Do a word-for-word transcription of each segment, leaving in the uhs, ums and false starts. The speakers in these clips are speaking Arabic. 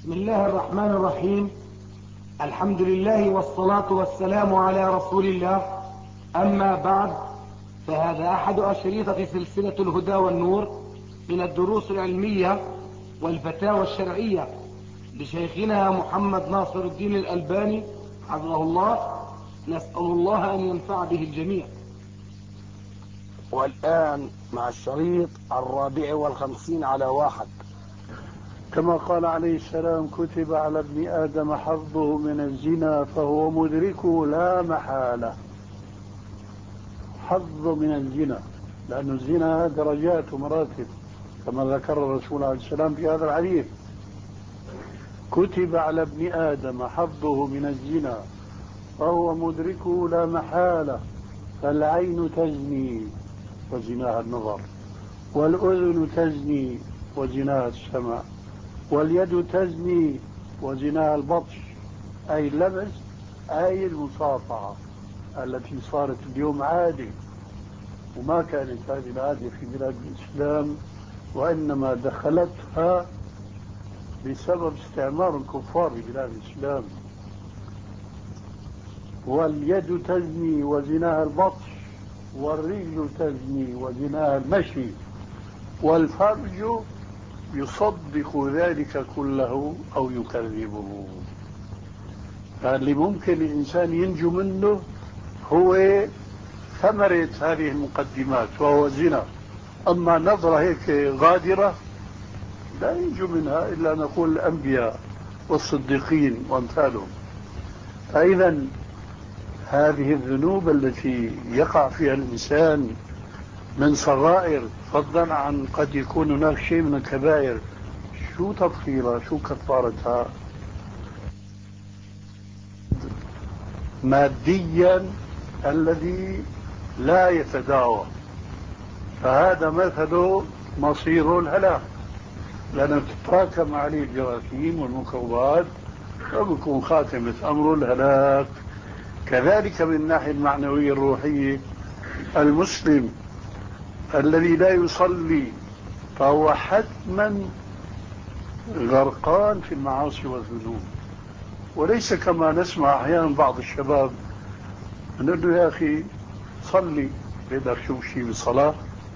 بسم الله الرحمن الرحيم. الحمد لله والصلاة والسلام على رسول الله. أما بعد، فهذا أحد أشريطة سلسلة الهدى والنور من الدروس العلمية والفتاوى الشرعية لشيخنا محمد ناصر الدين الألباني حفظه الله. نسأل الله أن ينفع به الجميع. والآن مع الشريط الرابع والخمسين على واحد. كما قال عليه السلام: كتب على ابن آدم حظه من الزنا فهو مدركه لا محالة. حظ من الزنا، لأن الزنا درجات ومراتب كما ذكر الرسول عليه السلام في هذا الحديث. كتب على ابن آدم حظه من الزنا فهو مدركه لا محالة. فالعين تزني وزناها النظر، والأذن تزني وزناها السمع، واليد تزني وزناها البطش، أي اللمس، أي المصافحة التي صارت اليوم عادة، وما كانت هذه العادة في بلاد الإسلام، وإنما دخلتها بسبب استعمار الكفار في بلاد الإسلام. واليد تزني وزناها البطش، والرجل تزني وزناها المشي، والفرج يصدق ذلك كله أو يكذبه. فاللي ممكن الإنسان ينجو منه هو ثمرة هذه المقدمات وهو الزنا. أما نظرة هيك غادرة لا ينجو منها إلا نقول الأنبياء والصديقين وأمثالهم. فإذا هذه الذنوب التي يقع فيها الإنسان من صغائر، فضلا عن قد يكون هناك شيء من الكبائر، شو تفصيلها؟ شو كفارتها؟ ماديا الذي لا يتداوى، فهذا مثله مصير الهلاك، لأنه تتراكم عليه الجراثيم والميكروبات وبكون خاتمة أمره الهلاك. كذلك من الناحية المعنوية الروحية، المسلم الذي لا يصلي فهو حتما غرقان في المعاصي والذنوب، وليس كما نسمع أحيانا بعض الشباب نقول له: يا أخي صلي. بيقدر شو شيء بالصلاة؟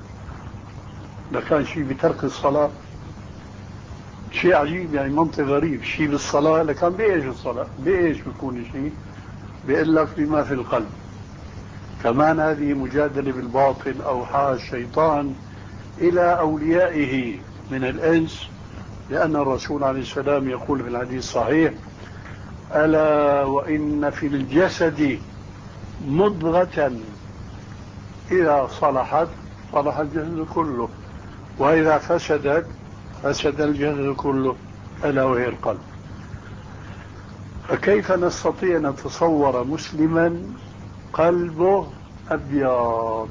لكان شيء بترك الصلاة. شيء عجيب، يعني منطق غريب. شيء بالصلاة لكان بإيش الصلاة؟ بإيش بيكون شيء؟ بيقول لك بما في القلب. كمان هذه مجادلة بالباطل أوحى الشيطان إلى أوليائه من الإنس، لأن الرسول عليه السلام يقول في الحديث الصحيح: ألا وإن في الجسد مضغة إذا صلحت صلح الجسد كله، وإذا فسدت فسد الجسد كله، ألا وهي القلب. فكيف نستطيع أن نتصور مسلما قلبه أبيض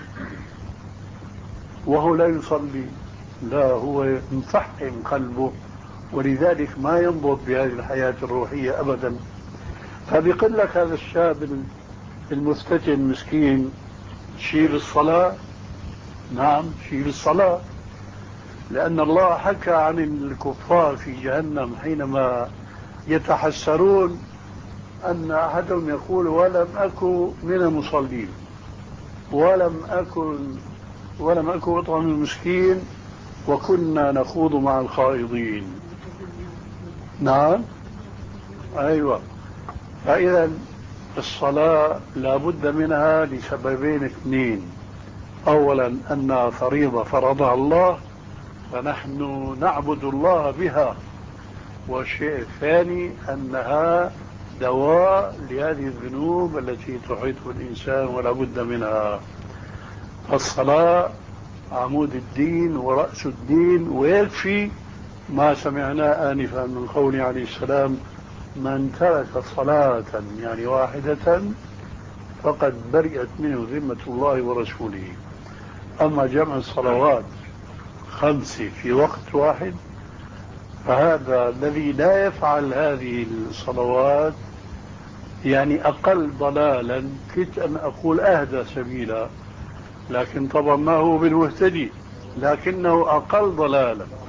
وهو لا يصلي؟ لا، هو مفحم قلبه، ولذلك ما ينضب بهذه الحياة الروحية أبدا. فبيقول لك هذا الشاب المفتتن المسكين: شيل الصلاة. نعم، شيل الصلاة، لأن الله حكى عن الكفار في جهنم حينما يتحسرون أن أحدهم يقول: ولم أكن من المصلين، ولم أكن ولم أكن أطعم المسكين، وكنا نخوض مع الخائضين. نعم، أيوة. فإذا الصلاة لابد منها لسببين اثنين: أولا أنها فريضة فرضها الله فنحن نعبد الله بها، والشيء الثاني أنها دواء لهذه الذنوب التي تحيط بالإنسان ولا بد منها. الصلاة عمود الدين ورأس الدين، ويكفي ما سمعناه آنفا من قوله عليه السلام: من ترك صلاة يعني واحدة فقد برئت منه ذمة الله ورسوله. أما جمع الصلوات خمس في وقت واحد، فهذا الذي لا يفعل هذه الصلوات يعني أقل ضلالا، كنت أن أقول أهدى سبيلا، لكن طبعا ما هو بالمهتدي، لكنه أقل ضلالا.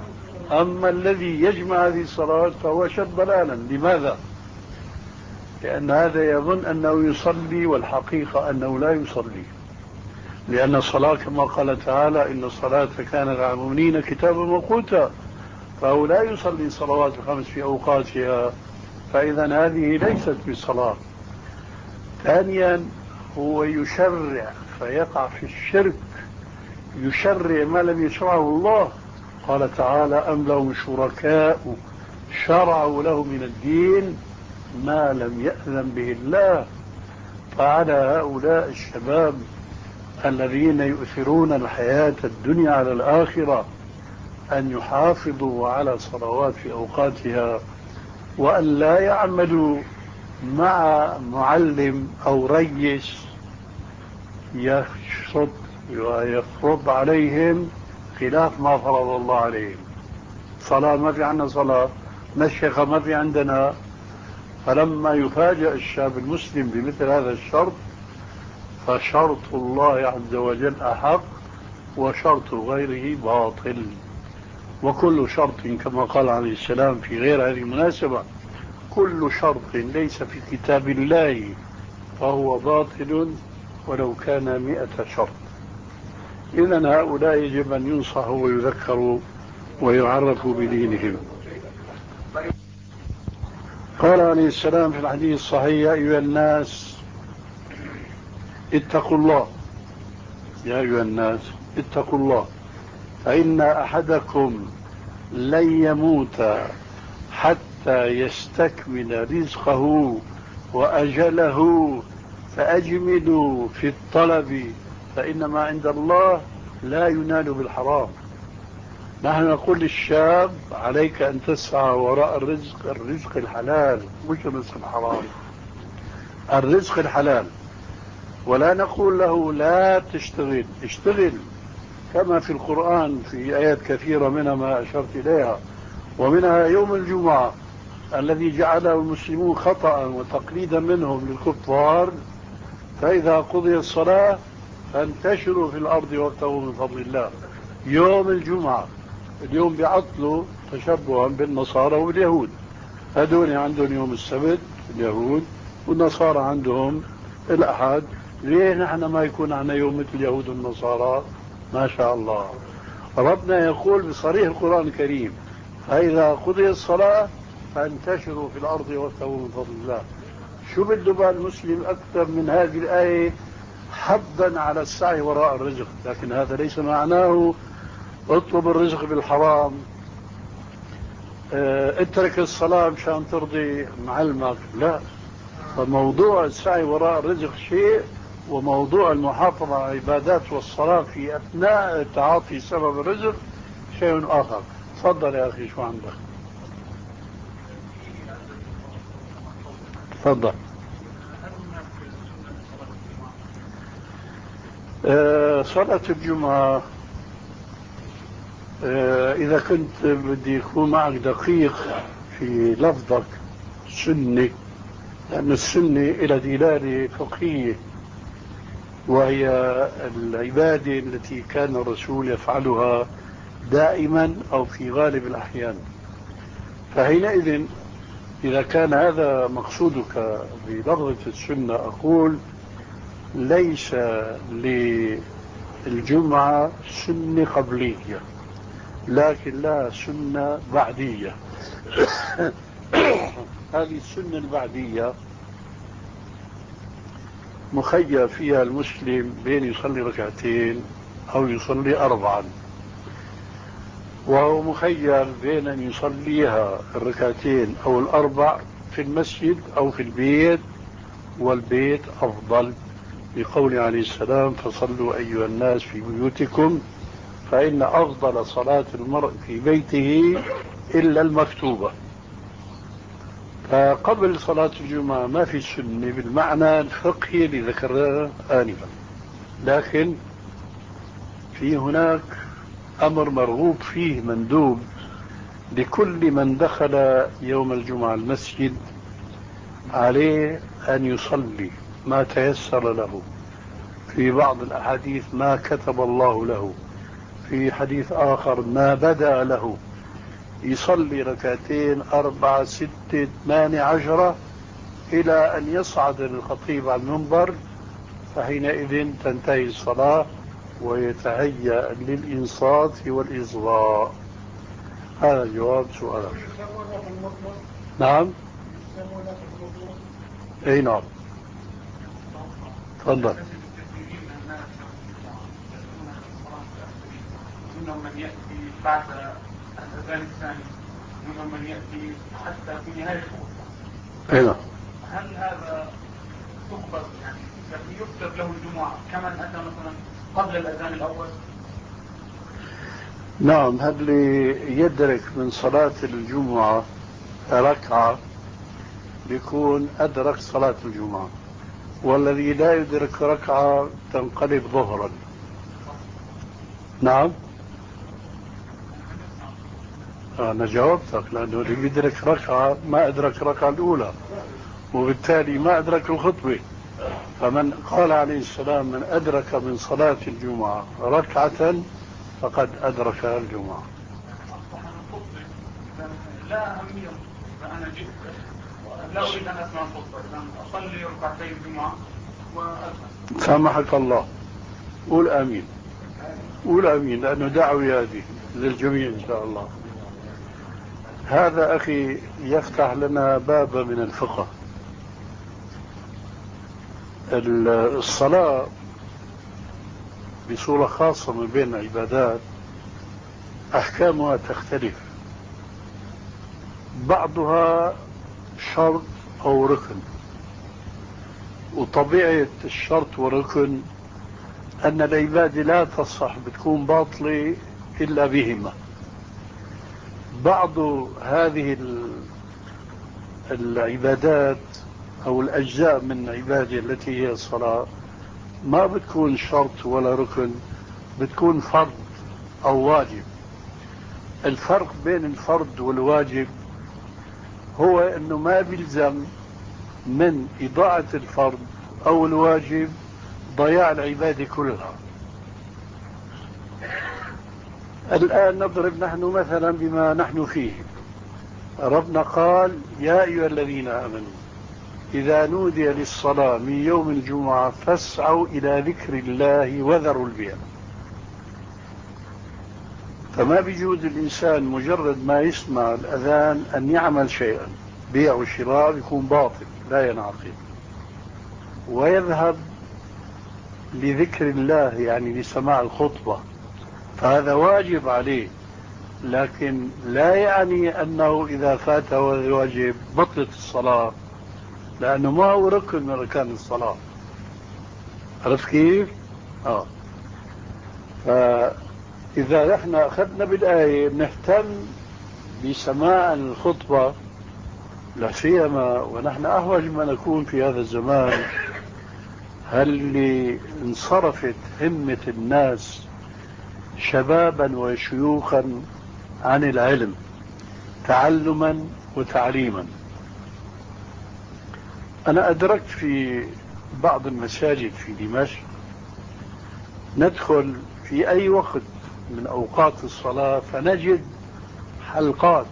أما الذي يجمع هذه الصلوات فهو شد ضلالا. لماذا؟ لأن هذا يظن أنه يصلي والحقيقة أنه لا يصلي، لأن الصلاة كما قال تعالى إن الصلاة كانت على المؤمنين كتابا موقوتا، فهو لا يصلي الصلوات الخمس في أوقاتها، فإذا هذه ليست بصلاة. ثانيا هو يشرع فيقع في الشرك، يشرع ما لم يشرعه الله. قال تعالى أم لهم شركاء شرعوا له من الدين ما لم يأذن به الله. فعلى هؤلاء الشباب الذين يؤثرون الحياة الدنيا على الآخرة أن يحافظوا على صلوات في أوقاتها، وأن لا يعملوا مع معلم أو ريس يشرط ويفرض عليهم خلاف ما فرض الله عليهم. صلاة ما في عندنا صلاة، مشيخة ما في عندنا. فلما يفاجأ الشاب المسلم بمثل هذا الشرط فشرط الله عز وجل أحق وشرط غيره باطل. وكل شرط كما قال عليه السلام في غير هذه المناسبة كل شرط ليس في كتاب الله فهو باطل ولو كان مئة شرط. إذن هؤلاء يجب أن ينصحوا ويذكروا ويعرفوا بدينهم. قال عليه السلام في الحديث الصحيح يا أيها الناس اتقوا الله، يا أيها الناس اتقوا الله فإن أحدكم لن يموت حتى يستكمل رزقه وأجله فأجملوا في الطلب فإن ما عند الله لا ينال بالحرام. نحن نقول للشاب عليك أن تسعى وراء الرزق، الرزق الحلال مش الرزق الحرام، الرزق الحلال. ولا نقول له لا تشتغل، اشتغل كما في القرآن في آيات كثيرة منها ما أشرت إليها، ومنها يوم الجمعة الذي جعله المسلمون خطأ وتقليدا منهم للكفار فإذا قضي الصلاة فانتشروا في الأرض وابتغوا من فضل الله. يوم الجمعة اليوم بيعطلوا تشبها بالنصارى واليهود، هذول عندهم يوم السبت اليهود والنصارى عندهم الأحد. ليه نحن ما يكون عنا يوم مثل اليهود والنصارى؟ ما شاء الله. ربنا يقول بصريح القرآن الكريم فإذا قضي الصلاة فانتشروا في الأرض وابتغوا من فضل الله. شو بده بقى المسلم أكثر من هذه الآية حضا على السعي وراء الرزق؟ لكن هذا ليس معناه اطلب الرزق بالحرام، اه اترك الصلاة مشان ترضي معلمك، لا. فموضوع السعي وراء الرزق شيء، وموضوع المحافظة على العبادات والصلاة في أثناء تعاطي سبب الرزق شيء آخر. تفضل يا أخي شو عندك؟ تفضل. اه صلاة الجمعة اه إذا كنت بدي يكون معك دقيق في لفظك سنة، لأن السنة إلى دلالة فقهية وهي العبادة التي كان الرسول يفعلها دائما أو في غالب الأحيان. فحينئذ إذا كان هذا مقصودك بلفظة السنة أقول ليس للجمعة سنة قبلية لكن لا سنة بعدية. هذه السنة البعدية مخير فيها المسلم بين يصلي ركعتين أو يصلي أربعا، وهو مخير بين أن يصليها الركعتين أو الأربع في المسجد أو في البيت، والبيت أفضل بقول عليه السلام فصلوا أيها الناس في بيوتكم فإن أفضل صلاة المرء في بيته إلا المكتوبة. فقبل صلاة الجمعة ما في سنة بالمعنى الفقهي اللي ذكرناه آنفا، لكن في هناك أمر مرغوب فيه مندوب لكل من دخل يوم الجمعة المسجد عليه أن يصلي ما تيسر له، في بعض الأحاديث ما كتب الله له، في حديث آخر ما بدا له. يصلي ركعتين أربعة ستة ثمانية عشرة إلى أن يصعد الخطيب على المنبر، فحينئذ تنتهي الصلاة ويتهيأ للإنصات والإصغاء. هذا جواب سؤالك. نعم. اي نعم. تفضل. منهم من يأتي بعد الأذان الثاني، منهم من يأتي حتى في نهاية الخطبة. اي نعم. هل هذا تقبل يعني يكتب له الجمعة كمن أتى مثلا قبل الأذان الأول؟ نعم، هذا اللي يدرك من صلاة الجمعة ركعة بيكون أدرك صلاة الجمعة، والذي لا يدرك ركعة تنقلب ظهرا. نعم. أنا جاوبتك، لأنه اللي يدرك ركعة ما أدرك ركعة الأولى، وبالتالي ما أدرك الخطبة. فمن قال عليه السلام من أدرك من صلاة الجمعة ركعة فقد أدرك الجمعة. لا أهمية، فأنا جئت لا أريد أن أسمع الخطبة، إذا أصلي ركعتي الجمعة وأذهب. سامحك الله. قول آمين. قول آمين، لأنه دعوة هذه للجميع إن شاء الله. هذا أخي يفتح لنا بابا من الفقه. الصلاة بصورة خاصة من بين العبادات أحكامها تختلف، بعضها شرط أو ركن، وطبيعة الشرط والركن أن العبادة لا تصح بتكون باطلة إلا بهما. بعض هذه العبادات أو الأجزاء من العبادة التي هي الصلاة ما بتكون شرط ولا ركن، بتكون فرض أو واجب. الفرق بين الفرض والواجب هو أنه ما بيلزم من إضاعة الفرض أو الواجب ضياع العبادة كلها. الآن نضرب نحن مثلا بما نحن فيه. ربنا قال يا أيها الذين آمنوا إذا نودي للصلاة من يوم الجمعة فاسعوا إلى ذكر الله وذروا البيع. فما بيجوز الإنسان مجرد ما يسمع الأذان أن يعمل شيئا، بيع وشراء يكون باطل لا ينعقد، ويذهب لذكر الله يعني لسماع الخطبة، فهذا واجب عليه، لكن لا يعني أنه إذا فاته الواجب بطلت الصلاة، لأنه ما هو ركن من أركان الصلاة. عرفت كيف؟ آه. فإذا احنا أخذنا بالآية نهتم بسماع الخطبة، لا سيما ونحن أحوج ما نكون في هذا الزمان، هل اللي انصرفت همة الناس شبابا وشيوخا عن العلم تعلما وتعليما. أنا أدركت في بعض المساجد في دمشق ندخل في أي وقت من أوقات الصلاة فنجد حلقات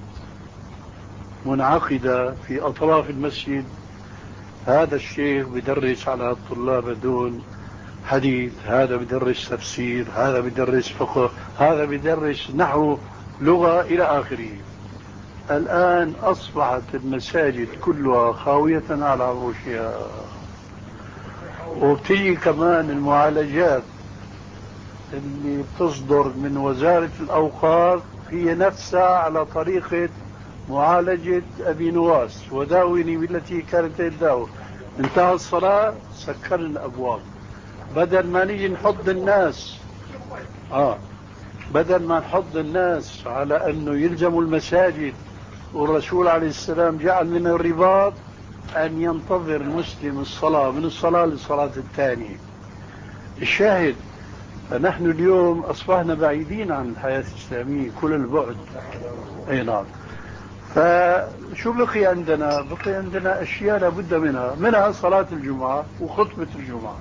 منعقدة في أطراف المسجد. هذا الشيخ بدرس على الطلاب دون حديث، هذا بدرس تفسير، هذا بدرس فقه، هذا بدرس نحو، لغة، إلى آخره. الآن أصبحت المساجد كلها خاوية على عروشها، وبتيجي كمان المعالجات اللي بتصدر من وزارة الأوقاف هي نفسها على طريقة معالجة أبي نواس، وداوني بالتي كانت تداوي. انتهى الصلاة سكرنا الأبواب، بدل ما نيجي نحض الناس آه بدل ما نحض الناس على أنه يلزموا المساجد، والرسول عليه السلام جعل من الرباط أن ينتظر المسلم الصلاة من الصلاة للصلاة الثانية. الشاهد فنحن اليوم أصبحنا بعيدين عن الحياة الإسلامية كل البعد. أي نعم. فشو بقي عندنا؟ بقي عندنا أشياء لابد منها، منها صلاة الجمعة وخطبة الجمعة.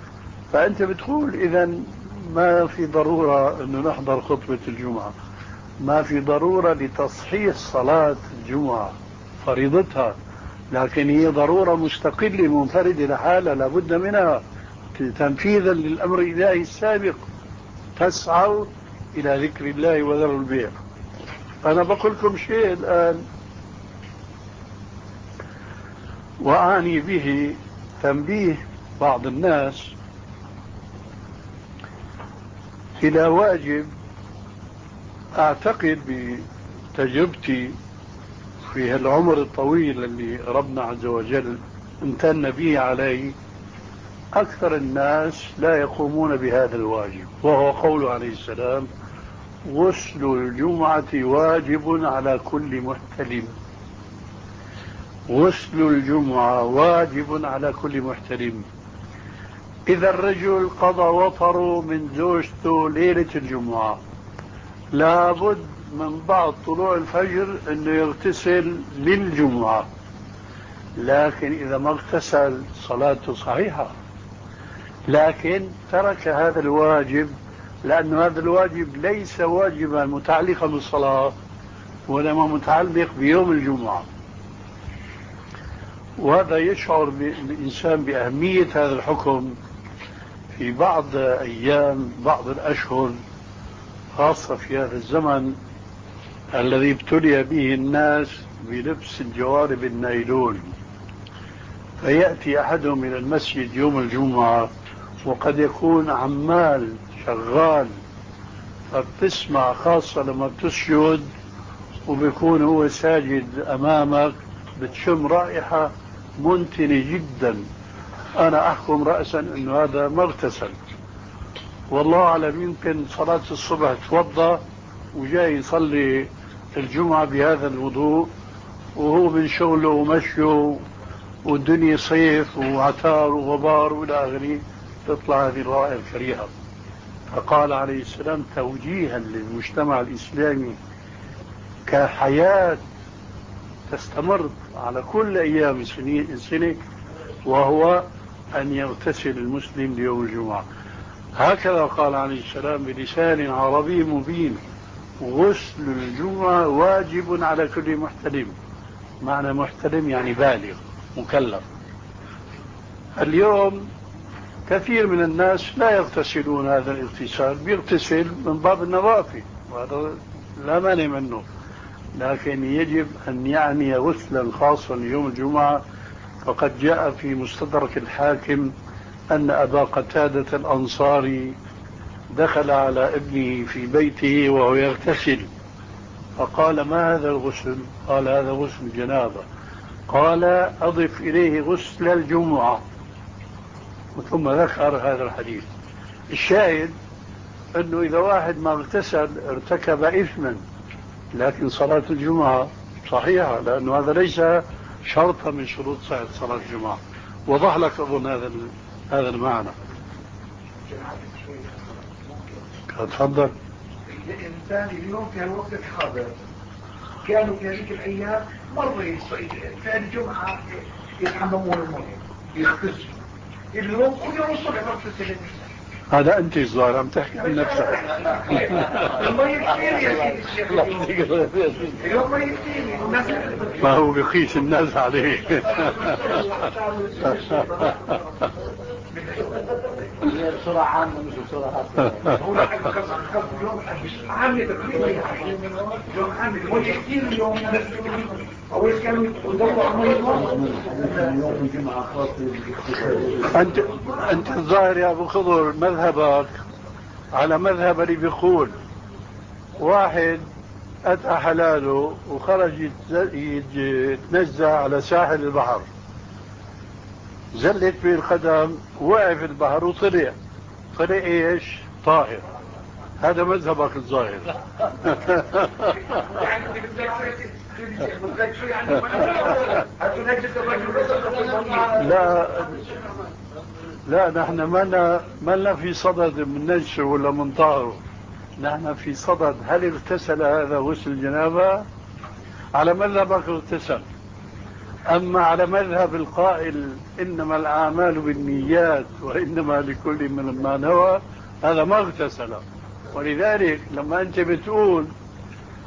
فأنت بتقول إذن ما في ضرورة أنه نحضر خطبة الجمعة، ما في ضرورة لتصحيح صلاة الجمعة فريضتها، لكن هي ضرورة مستقلة منفردة لحالها لابد منها تنفيذا للأمر الإلهي السابق. تسعوا إلى ذكر الله وذروا البيع. أنا بقول لكم شيء الآن وأعني به تنبيه بعض الناس إلى واجب أعتقد بتجربتي في العمر الطويل اللي ربنا عز وجل امتن به عليه، أكثر الناس لا يقومون بهذا الواجب، وهو قوله عليه السلام: غسل الجمعة واجب على كل محتلم. غسل الجمعة واجب على كل محتلم. إذا الرجل قضى وطره من زوجته ليلة الجمعة لابد من بعد طلوع الفجر أنه يغتسل للجمعة، لكن إذا ما اغتسل صلاته صحيحة، لكن ترك هذا الواجب لأن هذا الواجب ليس واجبا متعلقا بالصلاة وإنما متعلق بيوم الجمعة. وهذا يشعر الإنسان بأهمية هذا الحكم في بعض أيام بعض الأشهر، خاصة في هذا الزمن الذي ابتلي به الناس بلبس الجوارب النايلون. فيأتي أحدهم إلى المسجد يوم الجمعة وقد يكون عمال شغال، فبتسمع خاصة لما بتسجد وبيكون هو ساجد أمامك بتشم رائحة منتنة جدا. أنا أحكم رأسا أنه هذا ما اغتسل، والله أعلم يمكن صلاة الصبح توضى وجاي يصلي الجمعة بهذا الوضوء وهو من شغله ومشيه والدنيا صيف وعتار وغبار وإلى آخره، تطلع هذه الرائحة الكريهة. فقال عليه السلام توجيها للمجتمع الإسلامي كحياة تستمر على كل أيام السنة، وهو أن يغتسل المسلم ليوم الجمعة. هكذا قال عليه السلام بلسان عربي مبين: غسل الجمعة واجب على كل محتلم. معنى محتلم يعني بالغ مكلف. اليوم كثير من الناس لا يغتسلون هذا الاغتسال، بيغتسل من باب النظافة وهذا لا مانع منه، لكن يجب أن يعني غسلا خاصا ليوم الجمعة. فقد جاء في مستدرك الحاكم أن أبا قتادة الأنصاري دخل على ابنه في بيته وهو يغتسل، فقال: ما هذا الغسل؟ قال: هذا غسل الجنابة. قال: أضف إليه غسل الجمعة. ثم ذكر هذا الحديث. الشاهد أنه إذا واحد ما اغتسل ارتكب إثما، لكن صلاة الجمعة صحيحة، لأنه هذا ليس شرطا من شروط صحة صلاة الجمعة. وضح لك أظن هذا هذا المعنى. تفضل. الإنسان اليوم في الوقت الحاضر كانوا في هذيك الأيام مرة في الجمعة يتحممون الماء يغتسلوا، اليوم كل يوم الصبح يغتسل. هذا أنت الظاهر عم تحكي عن نفسك. الماء كثير يا سيدي اليوم، ماء كثير ما هو بقيس الناس عليه. هي بسرعة عامة مش بسرعة هو يوم عامة تقريبا يوم عامة الماء كثير اليوم. أول كانوا يدوروا على يوم الجمعة خاص. أنت أنت الظاهر يا أبو خضر مذهبك على مذهب اللي بيقول واحد أتى حلاله وخرج يتنزع على ساحل البحر، زلت به القدم وقع في البحر وطلع طلع ايش؟ طاهر. هذا مذهبك الظاهر. لا لا نحن ما لنا في صدد من نجسه ولا من طهره، نحن في صدد هل اغتسل هذا غسل الجنابة؟ على مذهبك اغتسل. أما على مذهب القائل إنما الأعمال بالنيات وإنما لكل من ما نوى، هذا ما اغتسل. ولذلك لما أنت بتقول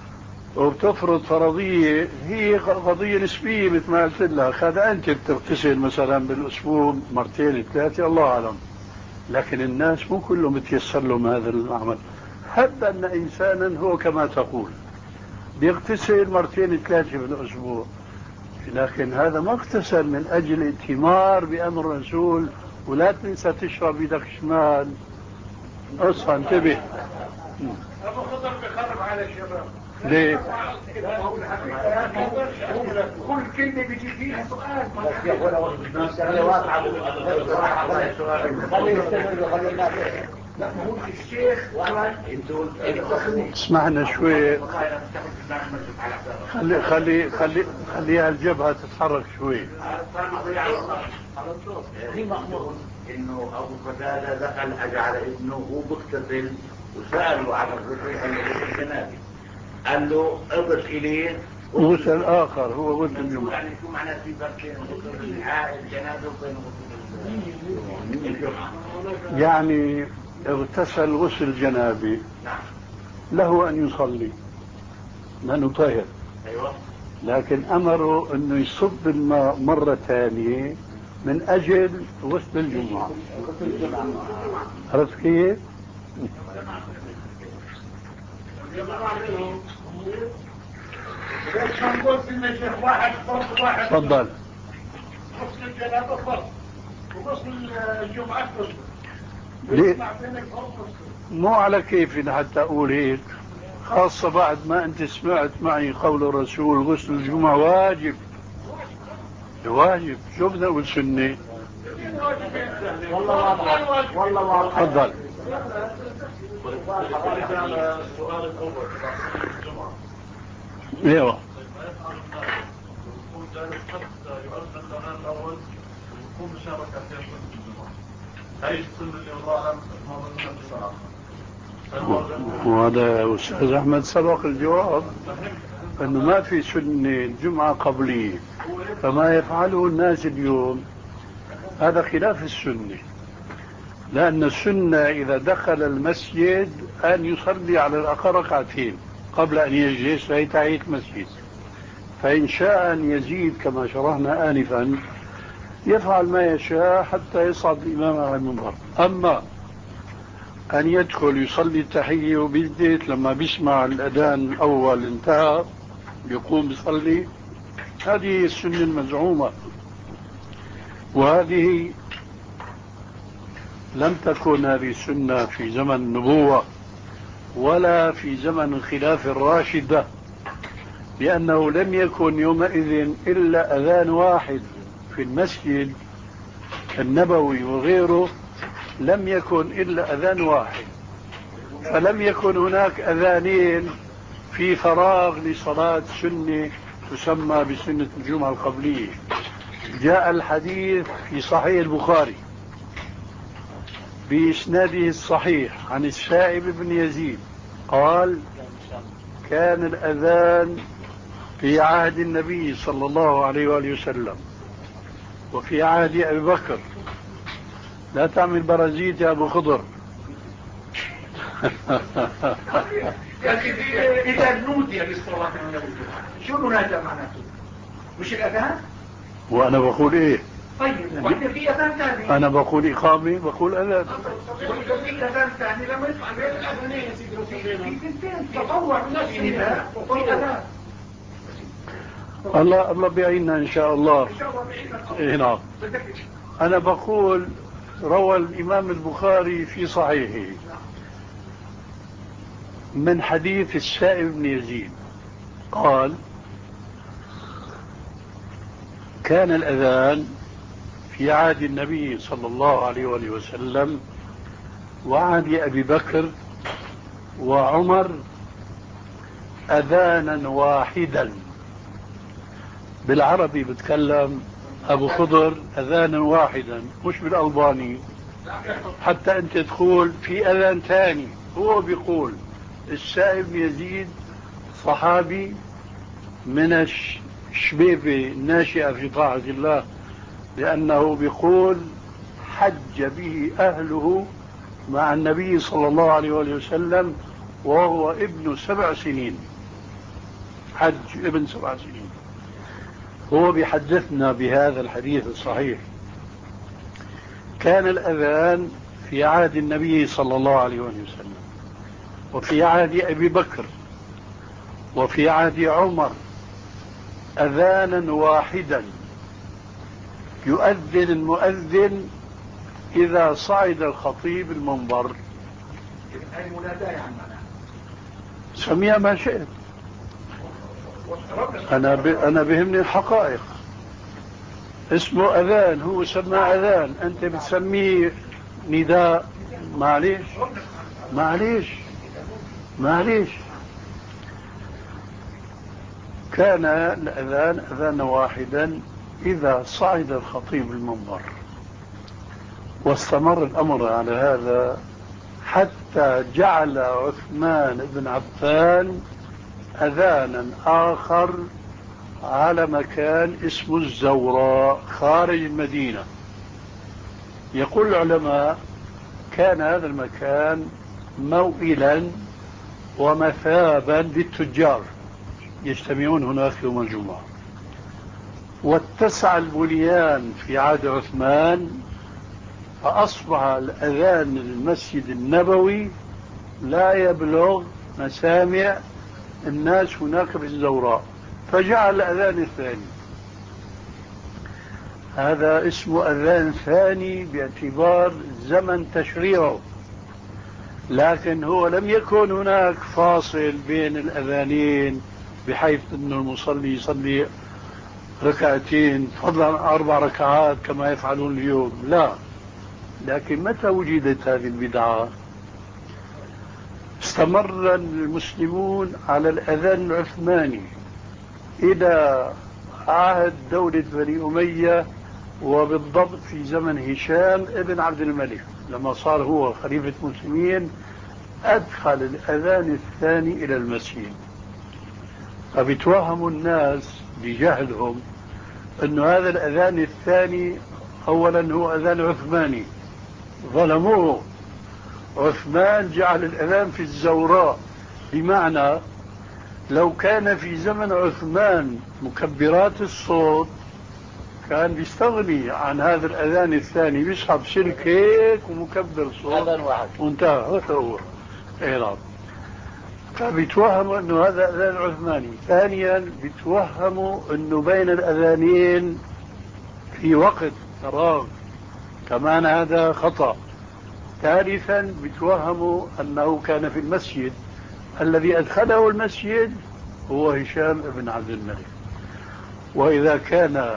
وبتفرض فرضية هي قضية نسبية مثل ما قلت لك. هذا أنت بتغتسل مثلا بالأسبوع مرتين ثلاثة الله أعلم، لكن الناس مو كلهم بتيسر لهم هذا العمل. هب أن إنسانا هو كما تقول بيغتسل مرتين ثلاثة بالأسبوع، لكن هذا ما اغتسل من أجل ائتمار بأمر الرسول. ولا تنسى تشرب يدك شمال. اصحى انتبه. أبو خضر بخرب على الشباب. ليه؟ كل كلمة بيجي فيها سؤال. لا ما هو الشيخ اسمعنا شوي. خلي خلي خلي خليها الجبهة تتحرك شوي. في مأمور انه ابو قتادة دخل اجى على ابنه وهو بيغتسل وسأله عن الغسل، قال له غسل جنابي، قال له اضف اليه غسل اخر هو غسل الجمعة. يعني شو معناه في فرق بين غسل الجنابه وبين غسل الجمعة؟ يعني اغتسل غسل جنابي نعم له ان يصلي لانه طاهر. ايوه، لكن امره انه يصب الماء مرة ثانية من اجل غسل الجمعة. عرفت كيف؟ ليش ما نقول في المشيخ واحد فرض واحد؟ تفضل. غسل الجنابة فرض وغسل الجمعة فرض. ليه؟ مو على كيف حتى اقول هيك، خاصة بعد ما انت سمعت معي قول الرسول غسل الجمعة واجب. واجب، شو بدنا نقول سنة؟ والله واضح والله واضح. تفضل. السؤال الاول الجمعة ايوه. يكون جالس حتى يؤذن الأذان الأول ويكون مشاركة في الجمعة. هاي السنة اللي والله أعلم ما ظننا. وهذا أستاذ أحمد سبق الجواب أنه ما في سنة جمعة قبلية، فما يفعله الناس اليوم هذا خلاف السنة. لأن السنة إذا دخل المسجد أن يصلي على الأقل ركعتين قبل أن يجلس، فهي تحية المسجد. فإن شاء أن يزيد كما شرحنا آنفا يفعل ما يشاء حتى يصعد الإمام على المنبر. أما أن يدخل يصلي التحية وبيزدت لما بيسمع الأذان الأول انتهى يقوم بيصلي، هذه السنة المزعومة، وهذه لم تكن هذه السنة في زمن النبوة ولا في زمن الخلافة الراشدة، لأنه لم يكن يومئذ إلا أذان واحد في المسجد النبوي وغيره، لم يكن إلا أذان واحد، فلم يكن هناك أذانين في فراغ لصلاة سنة تسمى بسنة الجمعة القبلية. جاء الحديث في صحيح البخاري بإسناده الصحيح عن السائب بن يزيد قال: كان الأذان في عهد النبي صلى الله عليه وآله وسلم وفي عهد أبي بكر. لا تعمل برازيت يا أبو خضر. إذا نودي للصلاة شو ننادى معناته؟ مش الأذان؟ وأنا بقول إيه؟ طيب وإذا في أذان ثاني؟ أنا بقول إقامة بقول أذان. وإذا في أذان ثاني لما يطلع بين الأذانين يا سيدي في اثنين تطوع نفس النداء وفي أذان. الله الله بيعيننا إن شاء الله. إن شاء الله بعيدنا. إيه نعم. أنا بقول روى الإمام البخاري في صحيحه من حديث السائب بن يزيد قال: كان الأذان في عهد النبي صلى الله عليه وآله وسلم وعهد أبي بكر وعمر أذانا واحدا. بالعربي بتكلم أبو خضر أذانا واحدا، مش بالألباني حتى أنت تقول في أذان ثاني. هو بيقول السائب يزيد صحابي من الشبيبة الناشئة في طاعة الله، لأنه بيقول حج به أهله مع النبي صلى الله عليه وسلم وهو ابن سبع سنين. حج ابن سبع سنين. هو بيحدثنا بهذا الحديث الصحيح. كان الأذان في عهد النبي صلى الله عليه وسلم، وفي عهد أبي بكر، وفي عهد عمر، أذانا واحدا يؤذن المؤذن إذا صعد الخطيب المنبر. هاي مناداة يعني سميها ما شئت، أنا ب... أنا بهمني الحقائق. اسمه أذان، هو سمى أذان، أنت بتسميه نداء. معليش معليش معليش كان الأذان أذانا واحدا إذا صعد الخطيب المنبر، واستمر الأمر على هذا حتى جعل عثمان بن عفان أذانا آخر على مكان اسمه الزوراء خارج المدينة. يقول العلماء كان هذا المكان موئلا ومثابا للتجار يجتمعون هناك يوم الجمعة. واتسع البنيان في عهد عثمان، فأصبح الأذان المسجد النبوي لا يبلغ مسامع الناس هناك في الزوراء، فجعل الأذان الثاني. هذا اسمه أذان ثاني باعتبار زمن تشريعه، لكن هو لم يكن هناك فاصل بين الأذانين بحيث أن المصلي يصلي ركعتين فضلا عن أربع ركعات كما يفعلون اليوم، لا. لكن متى وجدت هذه البدعة؟ استمر المسلمون على الأذان العثماني إلى عهد دولة بني أمية، وبالضبط في زمن هشام ابن عبد الملك لما صار هو خليفة المسلمين أدخل الأذان الثاني إلى المسجد. فبيتوهم الناس بجهلهم أن هذا الأذان الثاني أولا هو أذان عثماني، ظلموه. عثمان جعل الأذان في الزوراء، بمعنى لو كان في زمن عثمان مكبرات الصوت كان بيستغني عن هذا الأذان الثاني، بيسحب سلك هيك ومكبر صوت أذان واحد وانتهى. هذا هو إعراب. فبيتوهموا أنه هذا أذان عثماني. ثانيا بيتوهموا أنه بين الأذانين في وقت فراغ، كمان هذا خطأ. ثالثا بيتوهموا أنه كان في المسجد، الذي أدخله المسجد هو هشام بن عبد الملك. وإذا كان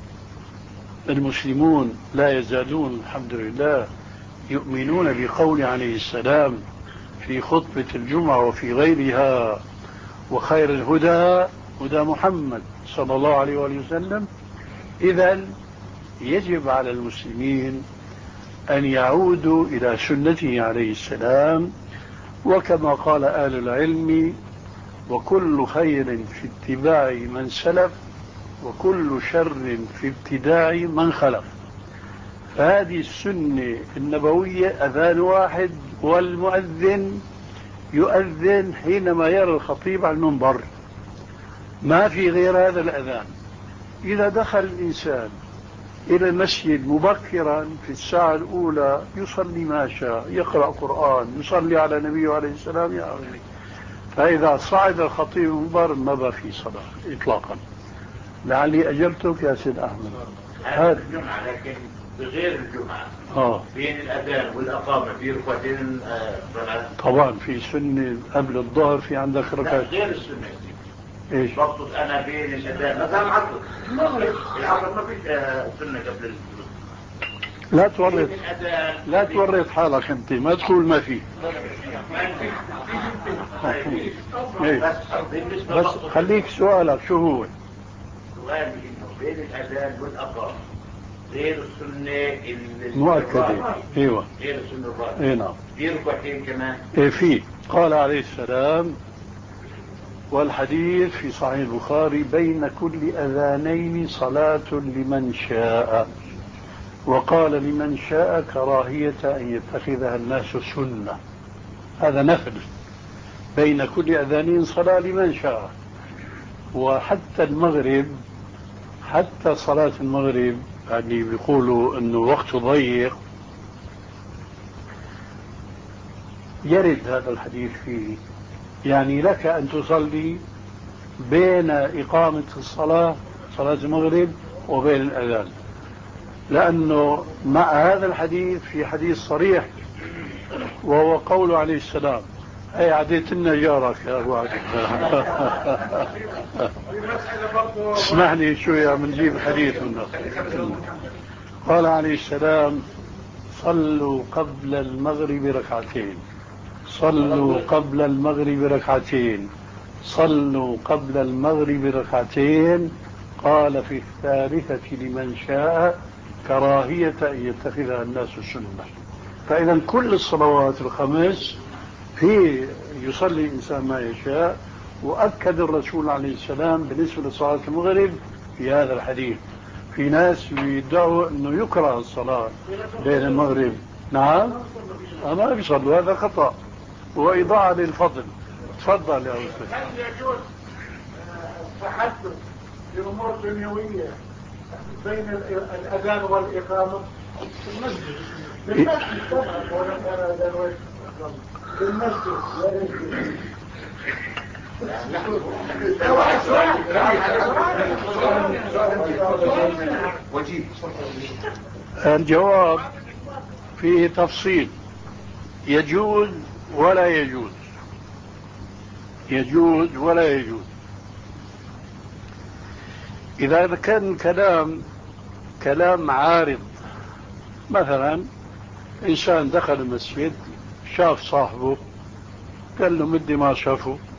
المسلمون لا يزالون الحمد لله يؤمنون بقول عليه السلام في خطبة الجمعة وفي غيرها وخير الهدى هدى محمد صلى الله عليه وآله وسلم، إذن يجب على المسلمين أن يعودوا إلى سنته عليه السلام. وكما قال أهل العلم: وكل خير في اتباع من سلف، وكل شر في ابتداع من خلف. فهذه السنة النبوية أذان واحد، والمؤذن يؤذن حينما يرى الخطيب على المنبر، ما في غير هذا الأذان. إذا دخل الإنسان إلى المسجد مبكرا في الساعة الأولى يصلي ما شاء، يقرأ قرآن، يصلي على النبي عليه السلام يا أغني. فإذا صعد الخطيب المنبر ما بقى في صلاة إطلاقا. لعلي أجبتك يا سيد أحمد. هذا الجمعة، لكن بغير الجمعة آه. بين الأذان والأقامة في ركعتين صلاة. طبعا في سنة قبل الظهر، في عندك ركعة غير السنة. ايش؟ بقصد أنا بين الأذان مثلا العصر. العصر ما فيش سنة قبل الظهر. لا تورط لا تورط حالك انت، ما تقول ما في. بس خليك سؤالك شو هو؟ سؤالي انه بين الاذان والاقامه غير السنه مؤكده. ايوه غير السنه الراتبه. اي نعم. في ركعتين كمان. ايه في. قال عليه السلام، والحديث في صحيح البخاري: بين كل اذانين صلاه لمن شاء. وقال لمن شاء كراهية أن يتخذها الناس سنة. هذا نفل. بين كل أذانين صلاة لمن شاء. وحتى المغرب، حتى صلاة المغرب يعني بيقولوا انه وقته ضيق، يرد هذا الحديث فيه. يعني لك ان تصلي بين اقامة الصلاة صلاة المغرب وبين الاذان، لانه مع هذا الحديث في حديث صريح وهو قوله عليه السلام. اي عديت لنا جارك يا ابو عبد اسمعني شوية بنجيب حديث منه. قال عليه السلام: صلوا قبل المغرب ركعتين، صلوا قبل المغرب ركعتين، صلوا قبل المغرب ركعتين. قال في الثالثة لمن شاء كراهية أن يتخذها الناس سنة. فإذا كل الصلوات الخمس في يصلي الإنسان ما يشاء. وأكد الرسول عليه السلام بالنسبة لصلاة المغرب في هذا الحديث. في ناس يدعوا أنه يكره الصلاة بين المغرب. نعم ما بيصلوا، هذا خطأ وإضاعة للفضل. تفضل يا أستاذ. هل يجوز التحدث بأمور دنيوية بين الأذان والإقامة في المسجد؟ بالمسجد طبعا ولا كان أذان والإقامة بالمسجد لا الجواب فيه تفصيل. يجوز ولا يجوز، يجوز ولا يجوز. إذا كان كلام كلام عارض، مثلا إنسان دخل المسجد شاف صاحبه قال له مدي ما شافه